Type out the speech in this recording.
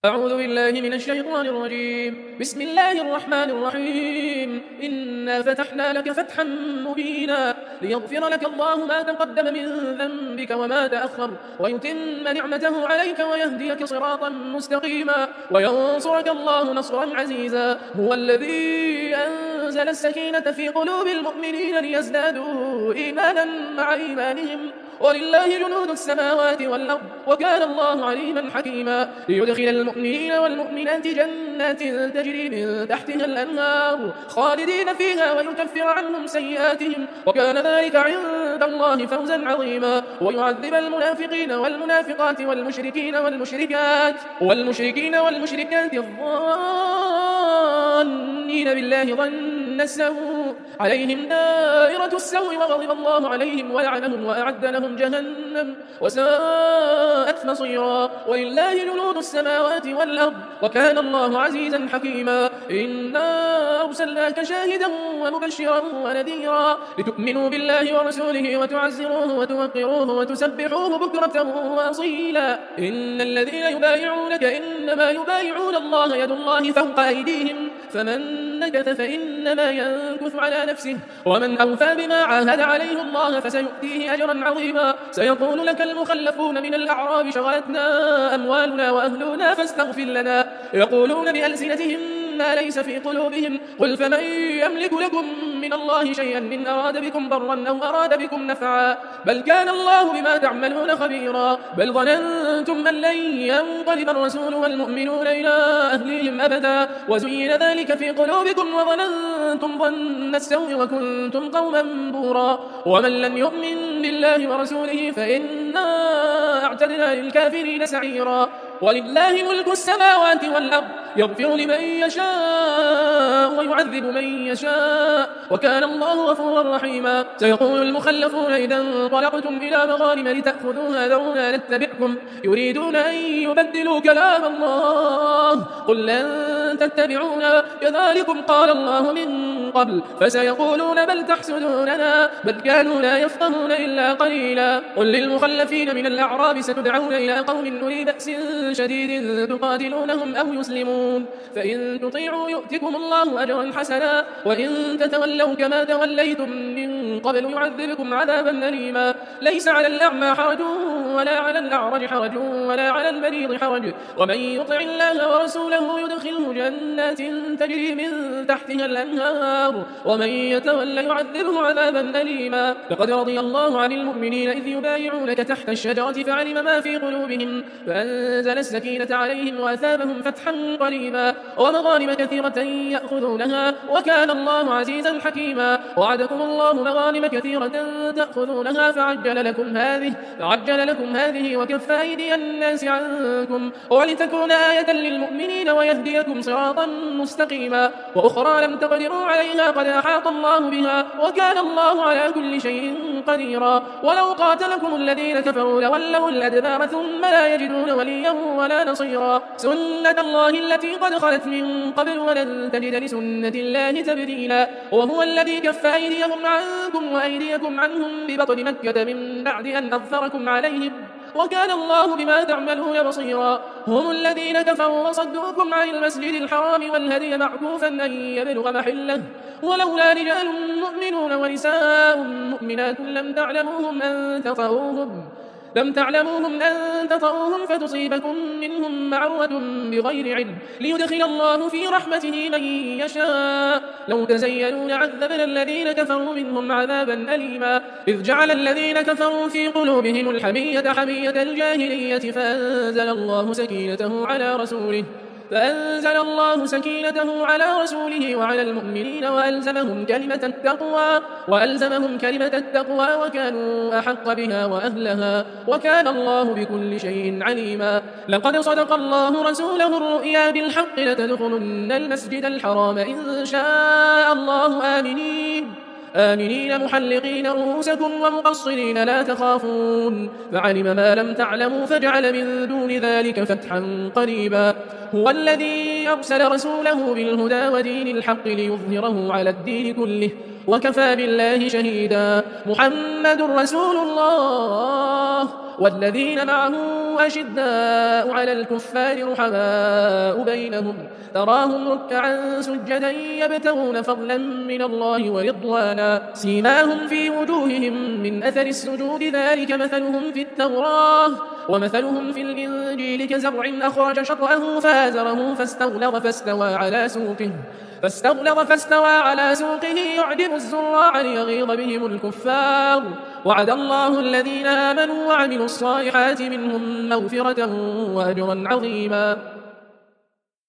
أعوذ بالله من الشيطان الرجيم. بسم الله الرحمن الرحيم. إنا فتحنا لك فتحا مبينا ليغفر لك الله ما تقدم من ذنبك وما تأخر ويتم نعمته عليك ويهديك صراطا مستقيما وينصرك الله نصرا عزيزا. هو الذي أنزل السكينة في قلوب المؤمنين ليزدادوا إيمانا مع إيمانهم ولله جنود السماوات والأرض وكان الله عليما حكيما. ليدخل المؤمنين والمؤمنات جنات تجري من تحتها الأنهار خالدين فيها ويكفر عنهم سيئاتهم وكان ذلك عند الله فوزا عظيما. ويعذب المنافقين والمنافقات والمشركين والمشركات الظانين بالله ظن السوء عليهم دائرة السوء وغضب الله عليهم ولعنهم وأعد لهم جهنم وساءت مصيرا. ولله جنود السماوات والأرض وكان الله عزيزا حكيما. إنا أرسلناك شاهدا ومبشرا ونذيرا لتؤمنوا بالله ورسوله وتعزروه وتوقروه وتسبحوه بكرة وأصيلا. إن الذين يبايعونك إنما يبايعون الله يد الله فوق أيديهم فمن نكث فإنما ينكث على نفسه ومن أوفى بما عاهد عليه الله فسيؤتيه أجرا عظيما. سيقول لك المخلفون من الأعراب شغلتنا أموالنا وأهلنا فاستغفر لنا يقولون بألسنتهم ما ليس في قلوبهم قل فمن يملك لكم من الله شيئا إن أراد بكم ضرا أو أراد بكم نفعا بل كان الله بما تعملون خبيرا. بل ظننتم أن لن ينقلب الرسول والمؤمنون إلى أهلهم أبدا وزين ذلك في قلوبكم وظننتم ظن السوء وكنتم قوما بورا. ومن لم يؤمن بالله ورسوله فإنا أعتدنا للكافرين سعيرا. ولله ملك السماوات والأرض يغفر لمن يشاء ويعذب من يشاء وكان الله غفورا رحيما. سيقول المخلفون إذا انطلقتم إلى مغانم لتأخذوها ذرونا نتبعكم يريدون أن يبدلوا كلام الله قل لن تتبعونا كذلكم قال الله من قبل فسيقولون بل تحسدوننا بل كانوا لا يفقهون إلا قليلا. قل للمخلفين من الأعراب ستدعون إلى قوم أولي بأس شديد تقاتلونهم أو يسلمون فإن تطيعوا يؤتكم الله أجرا حسنا وإن تتولوا كما توليتم من قبل يعذبكم عذابا أليما. ليس على الأعمى حرج ولا على الأعرج حرج ولا على المريض حرج ومن يطع الله ورسوله يدخله جنات تجري من تحتها الأنهار ومن يتولى يعذبه عذابا أليما. لقد رضي الله عن المؤمنين إذ يبايعونك تحت الشجرة فعلم ما في قلوبهم فأنزل السكينة عليهم وأثابهم فتحا قريبا ومغانم كثيرة يأخذونها وكان الله عزيزا حكيما. وعدكم الله مغانم كثيرة تأخذونها فعجل لكم هذه وكف أيدي الناس عنكم ولتكون آية للمؤمنين ويهديكم صراطا مستقيما. وأخرى لم تقدروا عليها قد أحاط الله بها وكان الله على كل شيء قديرا. ولو قاتلكم الذين كفروا لولوا الأدبار ثم لا يجدون وليا ولا نصيرا. سنة الله التي قد خلت من قبل ولن تجد لسنة الله تبديلا. وهو الذي كف أيديهم عنكم وأيديكم عنهم ببطن مكة من بعد أن أظفركم عليهم وكان الله بما تعملون بصيرا. هم الذين كفروا وصدوكم عن المسجد الحرام والهدي معكوفا أن يبلغ محله ولولا رجال مؤمنون ونساء مؤمنات لم تعلموهم أن تطؤوهم فتصيبكم منهم معرة بغير علم ليدخل الله في رحمته من يشاء. لو تزينوا لعذبنا الذين كفروا منهم عذابا أليما. إذ جعل الذين كفروا في قلوبهم الحمية حمية الجاهلية فأنزل الله سكينته على رسوله وعلى المؤمنين وألزمهم كلمة التقوى وكانوا أحق بها وأهلها وكان الله بكل شيء عليما. لقد صدق الله رسوله الرؤيا بالحق لتدخلن المسجد الحرام إن شاء الله آمنين محلقين رؤوسكم ومقصرين لا تخافون فعلم ما لم تعلموا فجعل من دون ذلك فتحا قريبا. هو الذي أرسل رسوله بالهدى ودين الحق ليظهره على الدين كله وكفى بالله شهيدا. محمد رسول الله والذين معه أشداء على الكفار رحماء بينهم تراهم ركعا سجدا يبتغون فضلا من الله ورضوانا سيماهم في وجوههم من أثر السجود ذلك مثلهم في التوراة ومثلهم في الإنجيل كزرع أخرج شطأه فآزره فاستغلظ على سوقه يعجب الزراع ليغيظ بهم الكفار وعد الله الذين آمنوا وعملوا الصالحات منهم مغفرة وأجرا عظيما